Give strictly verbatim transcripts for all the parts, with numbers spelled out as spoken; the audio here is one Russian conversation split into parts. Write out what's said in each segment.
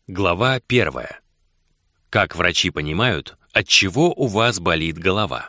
Глава первая. Как врачи понимают, от чего у вас болит голова?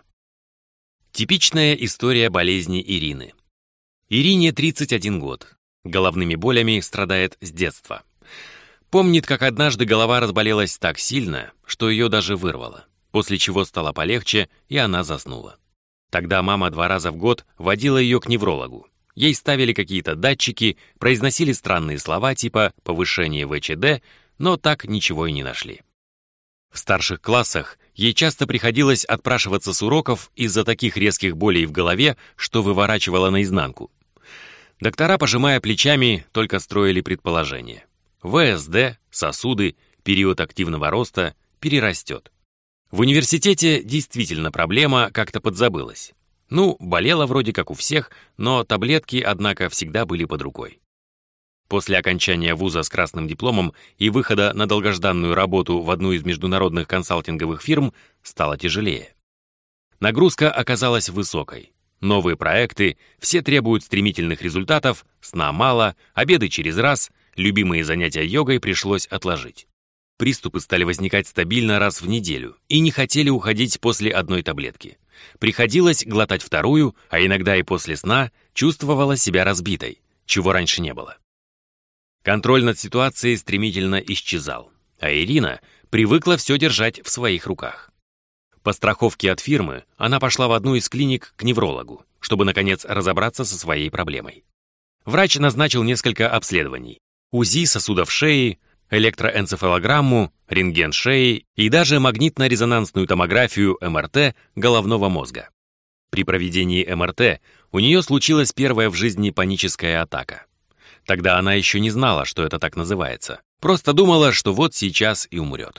Типичная история болезни Ирины. Ирине тридцать один год. Головными болями страдает с детства. Помнит, как однажды голова разболелась так сильно, что ее даже вырвало, после чего стало полегче, и она заснула. Тогда мама два раза в год водила ее к неврологу. Ей ставили какие-то датчики, произносили странные слова типа «повышение вэ че дэ», но так ничего и не нашли. В старших классах ей часто приходилось отпрашиваться с уроков из-за таких резких болей в голове, что выворачивала наизнанку. Доктора, пожимая плечами, только строили предположения. вэ эс дэ, сосуды, период активного роста, перерастет. В университете действительно проблема как-то подзабылась. Ну, болела вроде как у всех, но таблетки, однако, всегда были под рукой. После окончания вуза с красным дипломом и выхода на долгожданную работу в одну из международных консалтинговых фирм стало тяжелее. Нагрузка оказалась высокой. Новые проекты, все требуют стремительных результатов, сна мало, обеды через раз, любимые занятия йогой пришлось отложить. Приступы стали возникать стабильно раз в неделю и не хотели уходить после одной таблетки. Приходилось глотать вторую, а иногда и после сна чувствовала себя разбитой, чего раньше не было. Контроль над ситуацией стремительно исчезал, а Ирина привыкла все держать в своих руках. По страховке от фирмы она пошла в одну из клиник к неврологу, чтобы, наконец, разобраться со своей проблемой. Врач назначил несколько обследований: УЗИ сосудов шеи, электроэнцефалограмму, рентген шеи и даже магнитно-резонансную томографию эм эр тэ головного мозга. При проведении эм эр тэ у нее случилась первая в жизни паническая атака. Тогда она еще не знала, что это так называется. Просто думала, что вот сейчас и умрет.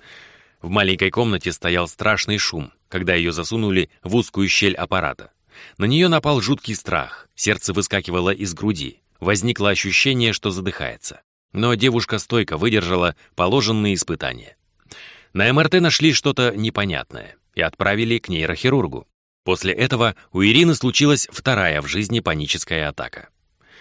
В маленькой комнате стоял страшный шум, когда ее засунули в узкую щель аппарата. На нее напал жуткий страх, сердце выскакивало из груди, возникло ощущение, что задыхается. Но девушка стойко выдержала положенные испытания. На эм эр тэ нашли что-то непонятное и отправили к нейрохирургу. После этого у Ирины случилась вторая в жизни паническая атака.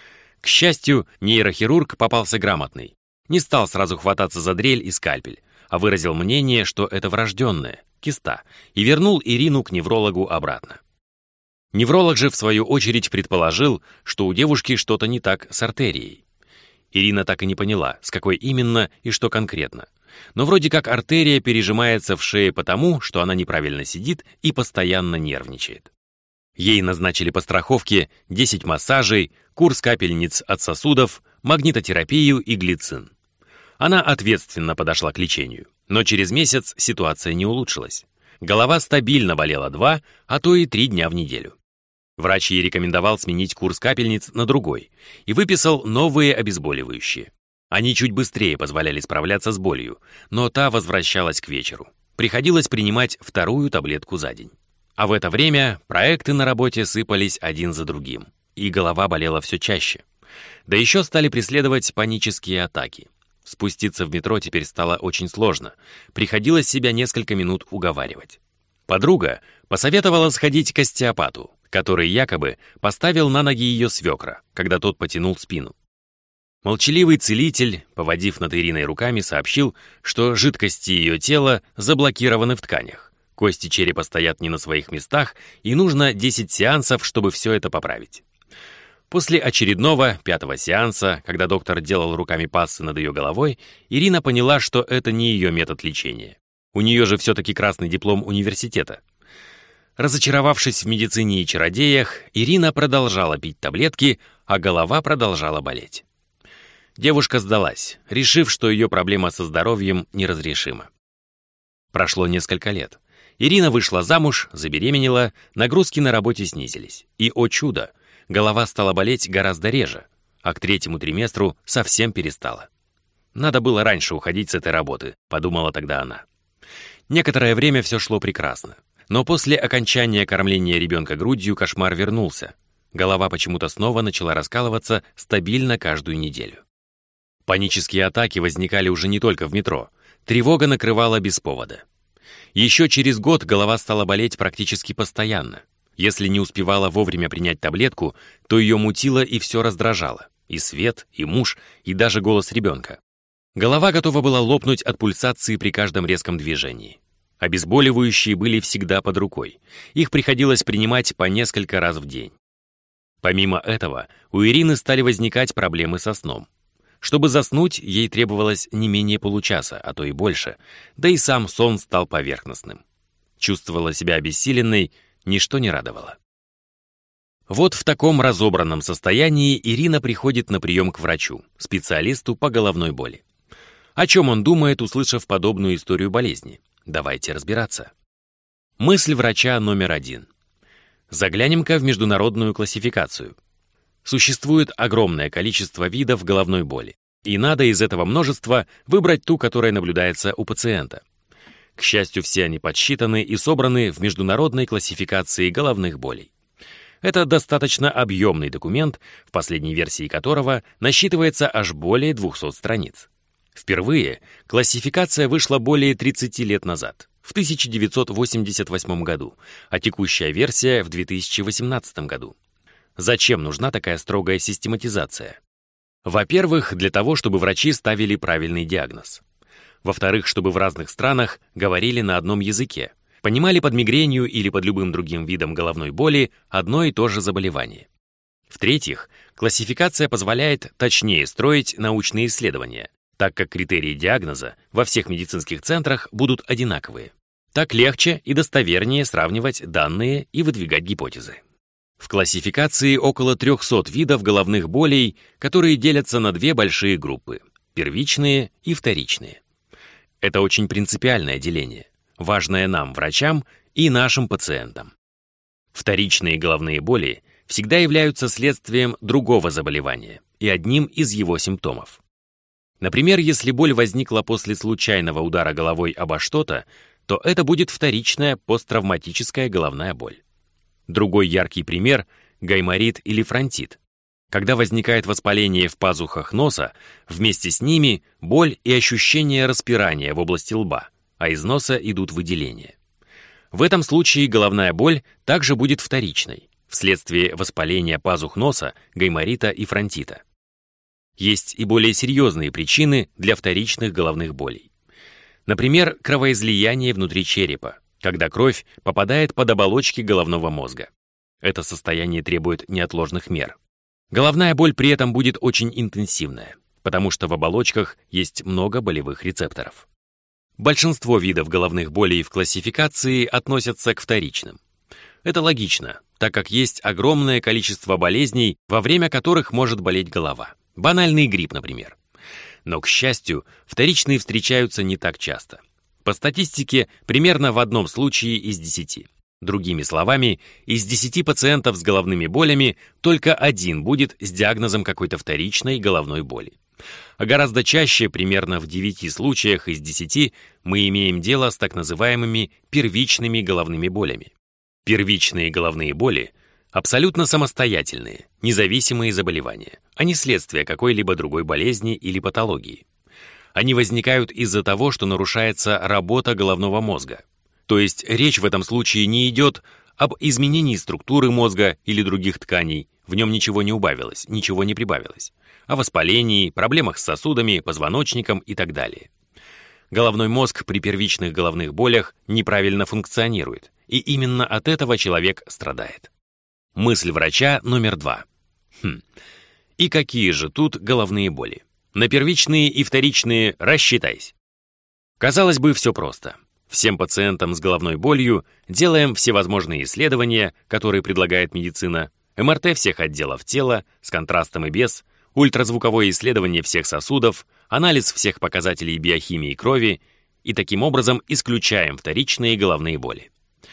К счастью, нейрохирург попался грамотный. Не стал сразу хвататься за дрель и скальпель, а выразил мнение, что это врожденная, киста, и вернул Ирину к неврологу обратно. Невролог же, в свою очередь, предположил, что у девушки что-то не так с артерией. Ирина так и не поняла, с какой именно и что конкретно. Но вроде как артерия пережимается в шее потому, что она неправильно сидит и постоянно нервничает. Ей назначили по страховке десять массажей, курс капельниц от сосудов, магнитотерапию и глицин. Она ответственно подошла к лечению, но через месяц ситуация не улучшилась. Голова стабильно болела два, а то и три дня в неделю. Врач ей рекомендовал сменить курс капельниц на другой и выписал новые обезболивающие. Они чуть быстрее позволяли справляться с болью, но та возвращалась к вечеру. Приходилось принимать вторую таблетку за день. А в это время проекты на работе сыпались один за другим, и голова болела все чаще. Да еще стали преследовать панические атаки. Спуститься в метро теперь стало очень сложно. Приходилось себя несколько минут уговаривать. Подруга посоветовала сходить к остеопату, который якобы поставил на ноги ее свекра, когда тот потянул спину. Молчаливый целитель, поводив над Ириной руками, сообщил, что жидкости ее тела заблокированы в тканях. Кости черепа стоят не на своих местах, и нужно десять сеансов, чтобы все это поправить. После очередного, пятого сеанса, когда доктор делал руками пассы над ее головой, Ирина поняла, что это не ее метод лечения. У нее же все-таки красный диплом университета. Разочаровавшись в медицине и чародеях, Ирина продолжала пить таблетки, а голова продолжала болеть. Девушка сдалась, решив, что ее проблема со здоровьем неразрешима. Прошло несколько лет. Ирина вышла замуж, забеременела, нагрузки на работе снизились. И, о чудо, голова стала болеть гораздо реже, а к третьему триместру совсем перестала. «Надо было раньше уходить с этой работы», — подумала тогда она. Некоторое время все шло прекрасно. Но после окончания кормления ребенка грудью кошмар вернулся. Голова почему-то снова начала раскалываться стабильно каждую неделю. Панические атаки возникали уже не только в метро. Тревога накрывала без повода. Еще через год голова стала болеть практически постоянно. Если не успевала вовремя принять таблетку, то ее мутило и все раздражало. И свет, и муж, и даже голос ребенка. Голова готова была лопнуть от пульсации при каждом резком движении. Обезболивающие были всегда под рукой. Их приходилось принимать по несколько раз в день. Помимо этого, у Ирины стали возникать проблемы со сном. Чтобы заснуть, ей требовалось не менее получаса, а то и больше, да и сам сон стал поверхностным. Чувствовала себя обессиленной, ничто не радовало. Вот в таком разобранном состоянии Ирина приходит на прием к врачу, специалисту по головной боли. О чем он думает, услышав подобную историю болезни? Давайте разбираться. Мысль врача номер один. Заглянем-ка в международную классификацию. Существует огромное количество видов головной боли, и надо из этого множества выбрать ту, которая наблюдается у пациента. К счастью, все они подсчитаны и собраны в международной классификации головных болей. Это достаточно объемный документ, в последней версии которого насчитывается аж более двухсот страниц. Впервые классификация вышла более тридцати лет назад, в тысяча девятьсот восемьдесят восьмом году, а текущая версия в две тысячи восемнадцатом году. Зачем нужна такая строгая систематизация? Во-первых, для того, чтобы врачи ставили правильный диагноз. Во-вторых, чтобы в разных странах говорили на одном языке, понимали под мигренью или под любым другим видом головной боли одно и то же заболевание. В-третьих, классификация позволяет точнее строить научные исследования, так как критерии диагноза во всех медицинских центрах будут одинаковые. Так легче и достовернее сравнивать данные и выдвигать гипотезы. В классификации около трехсот видов головных болей, которые делятся на две большие группы – первичные и вторичные. Это очень принципиальное деление, важное нам, врачам, и нашим пациентам. Вторичные головные боли всегда являются следствием другого заболевания и одним из его симптомов. Например, если боль возникла после случайного удара головой обо что-то, то это будет вторичная посттравматическая головная боль. Другой яркий пример – гайморит или фронтит. Когда возникает воспаление в пазухах носа, вместе с ними боль и ощущение распирания в области лба, а из носа идут выделения. В этом случае головная боль также будет вторичной, вследствие воспаления пазух носа, гайморита и фронтита. Есть и более серьезные причины для вторичных головных болей. Например, кровоизлияние внутри черепа, когда кровь попадает под оболочки головного мозга. Это состояние требует неотложных мер. Головная боль при этом будет очень интенсивная, потому что в оболочках есть много болевых рецепторов. Большинство видов головных болей в классификации относятся к вторичным. Это логично, так как есть огромное количество болезней, во время которых может болеть голова. Банальный грипп, например. Но, к счастью, вторичные встречаются не так часто. По статистике, примерно в одном случае из десяти. Другими словами, из десяти пациентов с головными болями только один будет с диагнозом какой-то вторичной головной боли. А гораздо чаще, примерно в девяти случаях из десяти, мы имеем дело с так называемыми первичными головными болями. Первичные головные боли – абсолютно самостоятельные, независимые заболевания, а не следствие какой-либо другой болезни или патологии. Они возникают из-за того, что нарушается работа головного мозга. То есть речь в этом случае не идет об изменении структуры мозга или других тканей, в нем ничего не убавилось, ничего не прибавилось, о воспалении, проблемах с сосудами, позвоночником и так далее. Головной мозг при первичных головных болях неправильно функционирует, и именно от этого человек страдает. Мысль врача номер два. Хм. И какие же тут головные боли? На первичные и вторичные рассчитайся. Казалось бы, все просто. Всем пациентам с головной болью делаем всевозможные исследования, которые предлагает медицина, эм эр тэ всех отделов тела, с контрастом и без, ультразвуковое исследование всех сосудов, анализ всех показателей биохимии крови, и таким образом исключаем вторичные головные боли.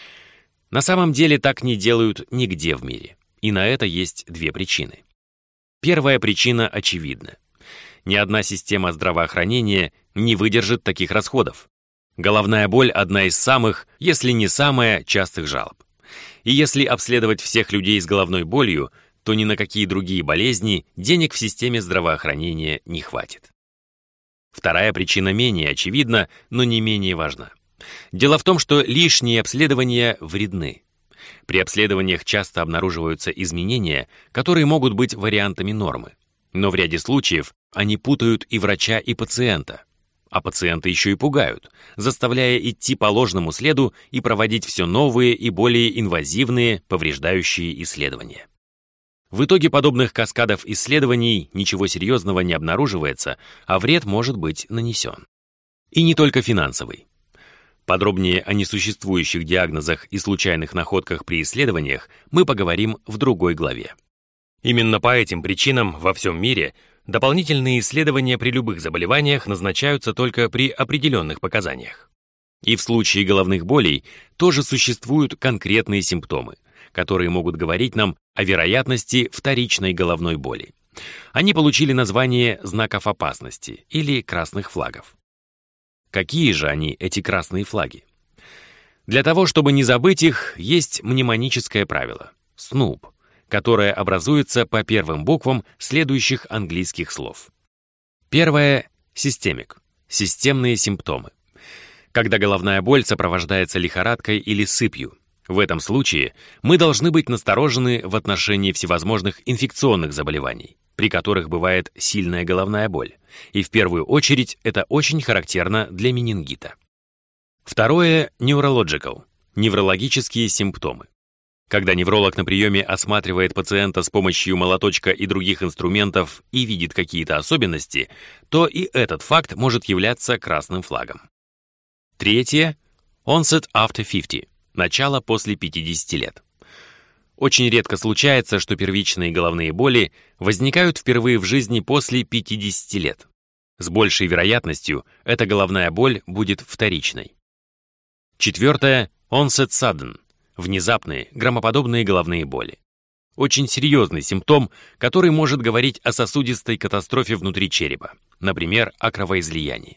На самом деле так не делают нигде в мире, и на это есть две причины. Первая причина очевидна. Ни одна система здравоохранения не выдержит таких расходов. Головная боль – одна из самых, если не самая, частых жалоб. И если обследовать всех людей с головной болью, то ни на какие другие болезни денег в системе здравоохранения не хватит. Вторая причина менее очевидна, но не менее важна. Дело в том, что лишние обследования вредны. При обследованиях часто обнаруживаются изменения, которые могут быть вариантами нормы. Но в ряде случаев они путают и врача, и пациента. А пациенты еще и пугают, заставляя идти по ложному следу и проводить все новые и более инвазивные, повреждающие исследования. В итоге подобных каскадов исследований ничего серьезного не обнаруживается, а вред может быть нанесен. И не только финансовый. Подробнее о несуществующих диагнозах и случайных находках при исследованиях мы поговорим в другой главе. Именно по этим причинам во всем мире дополнительные исследования при любых заболеваниях назначаются только при определенных показаниях. И в случае головных болей тоже существуют конкретные симптомы, которые могут говорить нам о вероятности вторичной головной боли. Они получили название знаков опасности или красных флагов. Какие же они, эти красные флаги? Для того, чтобы не забыть их, есть мнемоническое правило — снуп, которое образуется по первым буквам следующих английских слов. Первое — системик, системные симптомы. Когда головная боль сопровождается лихорадкой или сыпью. В этом случае мы должны быть насторожены в отношении всевозможных инфекционных заболеваний, при которых бывает сильная головная боль, и в первую очередь это очень характерно для менингита. Второе — neurological, неврологические симптомы. Когда невролог на приеме осматривает пациента с помощью молоточка и других инструментов и видит какие-то особенности, то и этот факт может являться красным флагом. Третье — onset after fifty, начало после пятидесяти лет. Очень редко случается, что первичные головные боли возникают впервые в жизни после пятидесяти лет. С большей вероятностью эта головная боль будет вторичной. Четвертое — onset sudden, внезапные, громоподобные головные боли. Очень серьезный симптом, который может говорить о сосудистой катастрофе внутри черепа, например, о кровоизлиянии.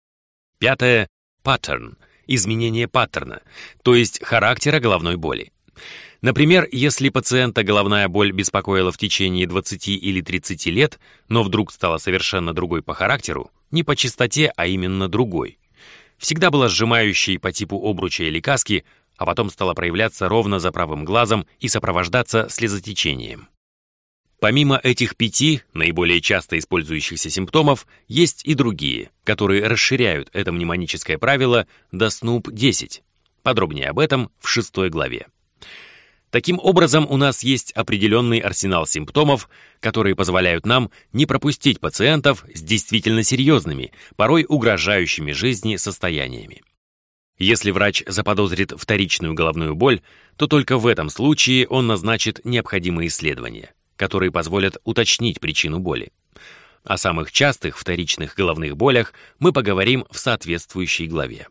Пятое — pattern, изменение паттерна, то есть характера головной боли. Например, если пациента головная боль беспокоила в течение двадцати или тридцати лет, но вдруг стала совершенно другой по характеру, не по частоте, а именно другой. Всегда была сжимающей по типу обруча или каски, а потом стала проявляться ровно за правым глазом и сопровождаться слезотечением. Помимо этих пяти наиболее часто использующихся симптомов, есть и другие, которые расширяют это мнемоническое правило до снуп десять. Подробнее об этом в шестой главе. Таким образом, у нас есть определенный арсенал симптомов, которые позволяют нам не пропустить пациентов с действительно серьезными, порой угрожающими жизни состояниями. Если врач заподозрит вторичную головную боль, то только в этом случае он назначит необходимые исследования, которые позволят уточнить причину боли. О самых частых вторичных головных болях мы поговорим в соответствующей главе.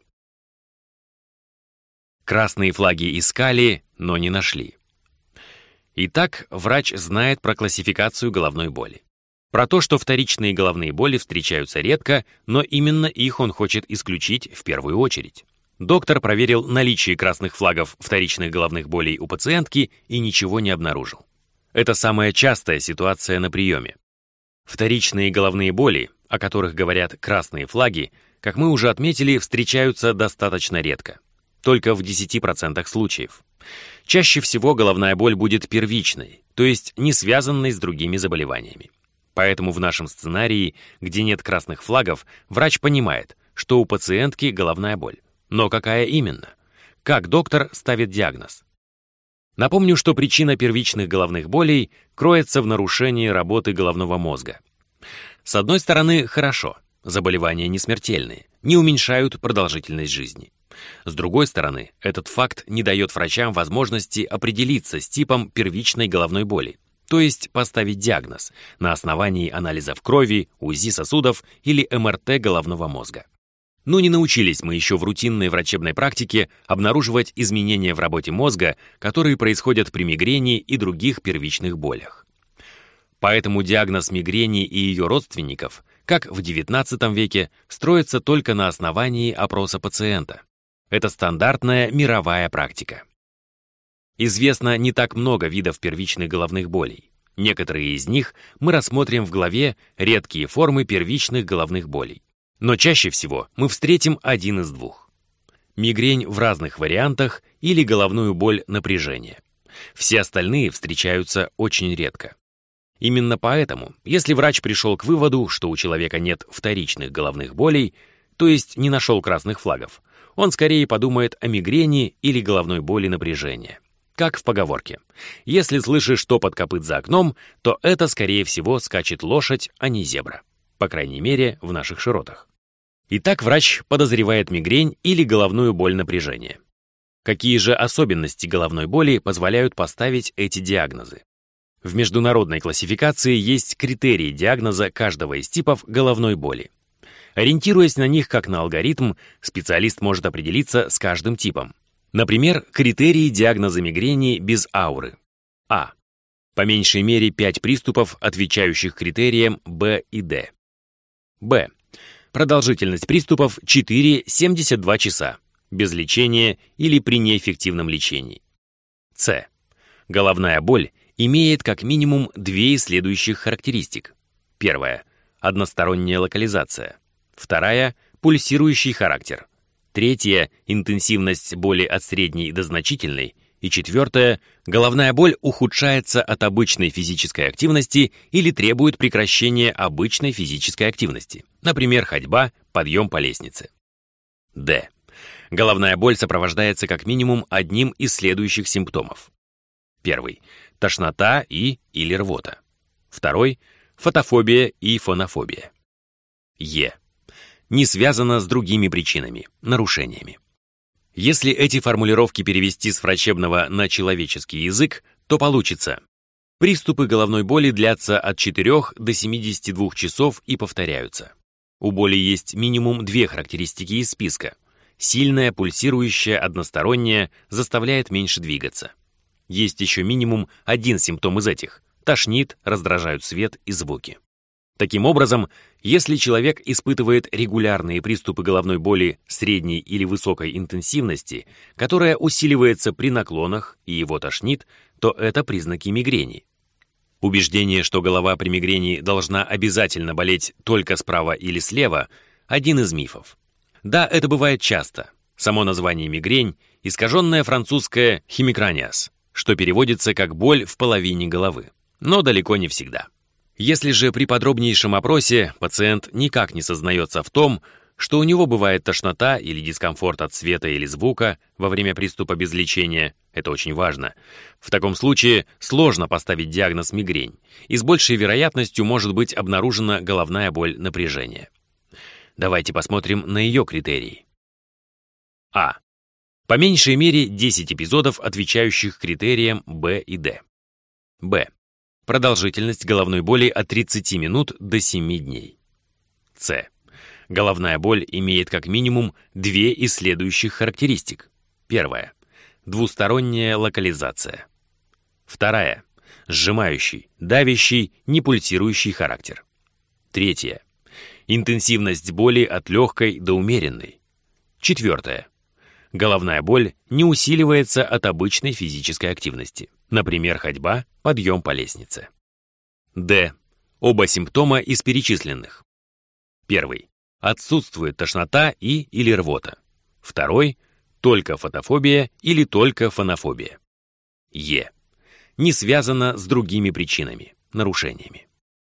Красные флаги искали, но не нашли. Итак, врач знает про классификацию головной боли. Про то, что вторичные головные боли встречаются редко, но именно их он хочет исключить в первую очередь. Доктор проверил наличие красных флагов вторичных головных болей у пациентки и ничего не обнаружил. Это самая частая ситуация на приеме. Вторичные головные боли, о которых говорят красные флаги, как мы уже отметили, встречаются достаточно редко. Только в десяти процентах случаев. Чаще всего головная боль будет первичной, то есть не связанной с другими заболеваниями. Поэтому в нашем сценарии, где нет красных флагов, врач понимает, что у пациентки головная боль. Но какая именно? Как доктор ставит диагноз? Напомню, что причина первичных головных болей кроется в нарушении работы головного мозга. С одной стороны, хорошо, заболевания не смертельные, не уменьшают продолжительность жизни. С другой стороны, этот факт не дает врачам возможности определиться с типом первичной головной боли, то есть поставить диагноз на основании анализов крови, УЗИ сосудов или эм эр тэ головного мозга. Но не научились мы еще в рутинной врачебной практике обнаруживать изменения в работе мозга, которые происходят при мигрени и других первичных болях. Поэтому диагноз мигрени и ее родственников, как в девятнадцатом веке, строится только на основании опроса пациента. Это стандартная мировая практика. Известно не так много видов первичных головных болей. Некоторые из них мы рассмотрим в главе «Редкие формы первичных головных болей». Но чаще всего мы встретим один из двух. Мигрень в разных вариантах или головную боль напряжения. Все остальные встречаются очень редко. Именно поэтому, если врач пришел к выводу, что у человека нет вторичных головных болей, то есть не нашел красных флагов, он скорее подумает о мигрени или головной боли напряжения. Как в поговорке: если слышишь топот копыт за окном, то это, скорее всего, скачет лошадь, а не зебра. По крайней мере, в наших широтах. Итак, врач подозревает мигрень или головную боль напряжения. Какие же особенности головной боли позволяют поставить эти диагнозы? В международной классификации есть критерии диагноза каждого из типов головной боли. Ориентируясь на них как на алгоритм, специалист может определиться с каждым типом. Например, критерии диагноза мигрени без ауры. А. По меньшей мере пять приступов, отвечающих критериям Б и Д. Б. Продолжительность приступов четыре — семьдесят два часа, без лечения или при неэффективном лечении. С. Головная боль имеет как минимум две из следующих характеристик. Первая — односторонняя локализация. Вторая — пульсирующий характер. Третья — интенсивность боли от средней до значительной. И четвертое — головная боль ухудшается от обычной физической активности или требует прекращения обычной физической активности. Например, ходьба, подъем по лестнице. Д. Головная боль сопровождается как минимум одним из следующих симптомов. Первый — тошнота и или рвота. Второй — фотофобия и фонофобия. Е. Не связано с другими причинами, нарушениями. Если эти формулировки перевести с врачебного на человеческий язык, то получится: приступы головной боли длятся от четырёх до семидесяти двух часов и повторяются. У боли есть минимум две характеристики из списка. Сильная, пульсирующая, односторонняя, заставляет меньше двигаться. Есть еще минимум один симптом из этих – тошнит, раздражают свет и звуки. Таким образом, если человек испытывает регулярные приступы головной боли средней или высокой интенсивности, которая усиливается при наклонах и его тошнит, то это признаки мигрени. Убеждение, что голова при мигрени должна обязательно болеть только справа или слева – один из мифов. Да, это бывает часто. Само название мигрень – искаженное французское «хемикраниас», что переводится как «боль в половине головы», но далеко не всегда. Если же при подробнейшем опросе пациент никак не сознается в том, что у него бывает тошнота или дискомфорт от света или звука во время приступа без лечения, это очень важно, в таком случае сложно поставить диагноз мигрень, и с большей вероятностью может быть обнаружена головная боль напряжения. Давайте посмотрим на ее критерии. А. По меньшей мере десять эпизодов, отвечающих критериям Б и Д. Б. Продолжительность головной боли от тридцати минут до семи дней. С. Головная боль имеет как минимум две из следующих характеристик. Первая. Двусторонняя локализация. Вторая. Сжимающий, давящий, непульсирующий характер. Третья. Интенсивность боли от легкой до умеренной. Четвертое. Головная боль не усиливается от обычной физической активности. Например, ходьба, подъем по лестнице. Д. Оба симптома из перечисленных. Первый. Отсутствует тошнота и или рвота. Второй. Только фотофобия или только фонофобия. Е. Не связано с другими причинами, нарушениями.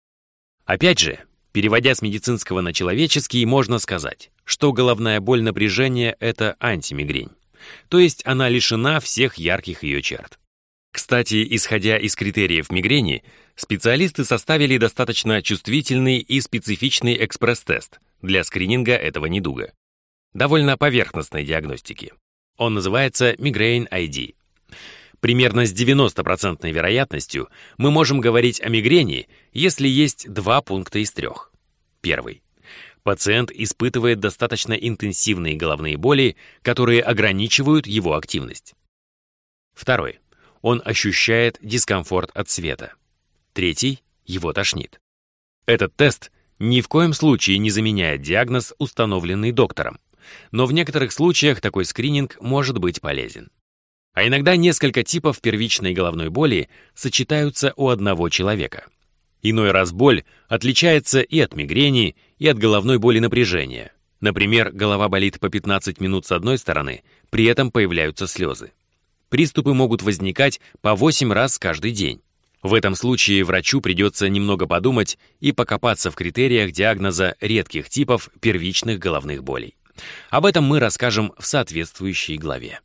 Опять же, переводя с медицинского на человеческий, можно сказать, что головная боль напряжения – это антимигрень, то есть она лишена всех ярких ее черт. Кстати, исходя из критериев мигрени, специалисты составили достаточно чувствительный и специфичный экспресс-тест для скрининга этого недуга. Довольно поверхностной диагностики. Он называется Migraine ай ди. Примерно с девяноста процентной вероятностью мы можем говорить о мигрени, если есть два пункта из трех. Первый. Пациент испытывает достаточно интенсивные головные боли, которые ограничивают его активность. Второй. Он ощущает дискомфорт от света. Третий. Его тошнит. Этот тест ни в коем случае не заменяет диагноз, установленный доктором, но в некоторых случаях такой скрининг может быть полезен. А иногда несколько типов первичной головной боли сочетаются у одного человека. Иной раз боль отличается и от мигрени, и от головной боли напряжения. Например, голова болит по пятнадцать минут с одной стороны, при этом появляются слезы. Приступы могут возникать по восемь раз каждый день. В этом случае врачу придется немного подумать и покопаться в критериях диагноза редких типов первичных головных болей. Об этом мы расскажем в соответствующей главе.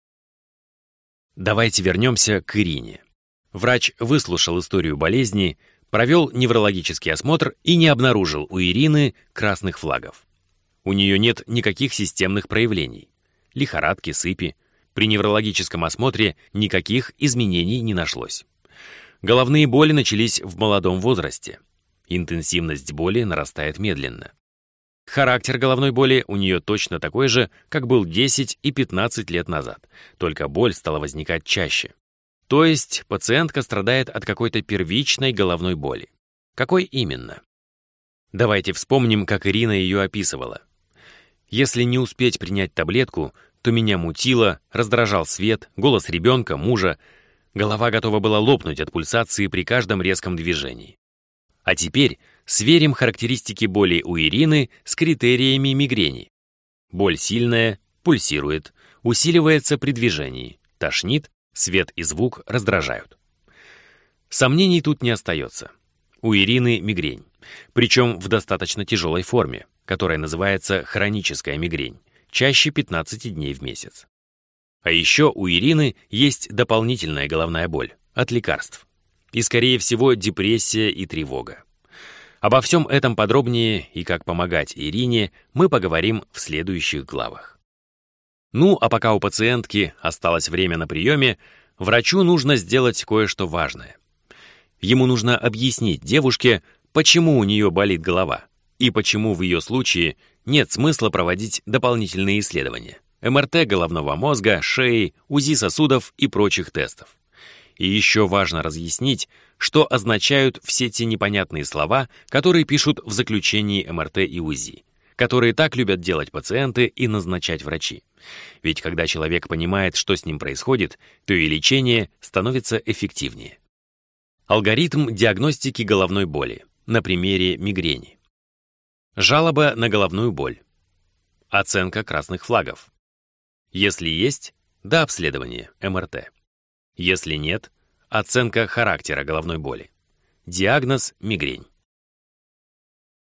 Давайте вернемся к Ирине. Врач выслушал историю болезни, провел неврологический осмотр и не обнаружил у Ирины красных флагов. У нее нет никаких системных проявлений. Лихорадки, сыпи. При неврологическом осмотре никаких изменений не нашлось. Головные боли начались в молодом возрасте. Интенсивность боли нарастает медленно. Характер головной боли у нее точно такой же, как был десять и пятнадцать лет назад, только боль стала возникать чаще. То есть пациентка страдает от какой-то первичной головной боли. Какой именно? Давайте вспомним, как Ирина ее описывала. Если не успеть принять таблетку, то меня мутило, раздражал свет, голос ребенка, мужа. Голова готова была лопнуть от пульсации при каждом резком движении. А теперь сверим характеристики боли у Ирины с критериями мигрени. Боль сильная, пульсирует, усиливается при движении, тошнит, свет и звук раздражают. Сомнений тут не остается. У Ирины мигрень, причем в достаточно тяжелой форме, которая называется хроническая мигрень, чаще пятнадцати дней в месяц. А еще у Ирины есть дополнительная головная боль от лекарств. И, скорее всего, депрессия и тревога. Обо всем этом подробнее и как помогать Ирине мы поговорим в следующих главах. Ну, а пока у пациентки осталось время на приеме, врачу нужно сделать кое-что важное. Ему нужно объяснить девушке, почему у нее болит голова и почему в ее случае нет смысла проводить дополнительные исследования. эм эр тэ головного мозга, шеи, УЗИ сосудов и прочих тестов. И еще важно разъяснить, что означают все те непонятные слова, которые пишут в заключении эм эр тэ и УЗИ, которые так любят делать пациенты и назначать врачи. Ведь когда человек понимает, что с ним происходит, то и лечение становится эффективнее. Алгоритм диагностики головной боли на примере мигрени. Жалоба на головную боль. Оценка красных флагов. Если есть, до обследования эм эр тэ. Если нет, оценка характера головной боли. Диагноз – мигрень.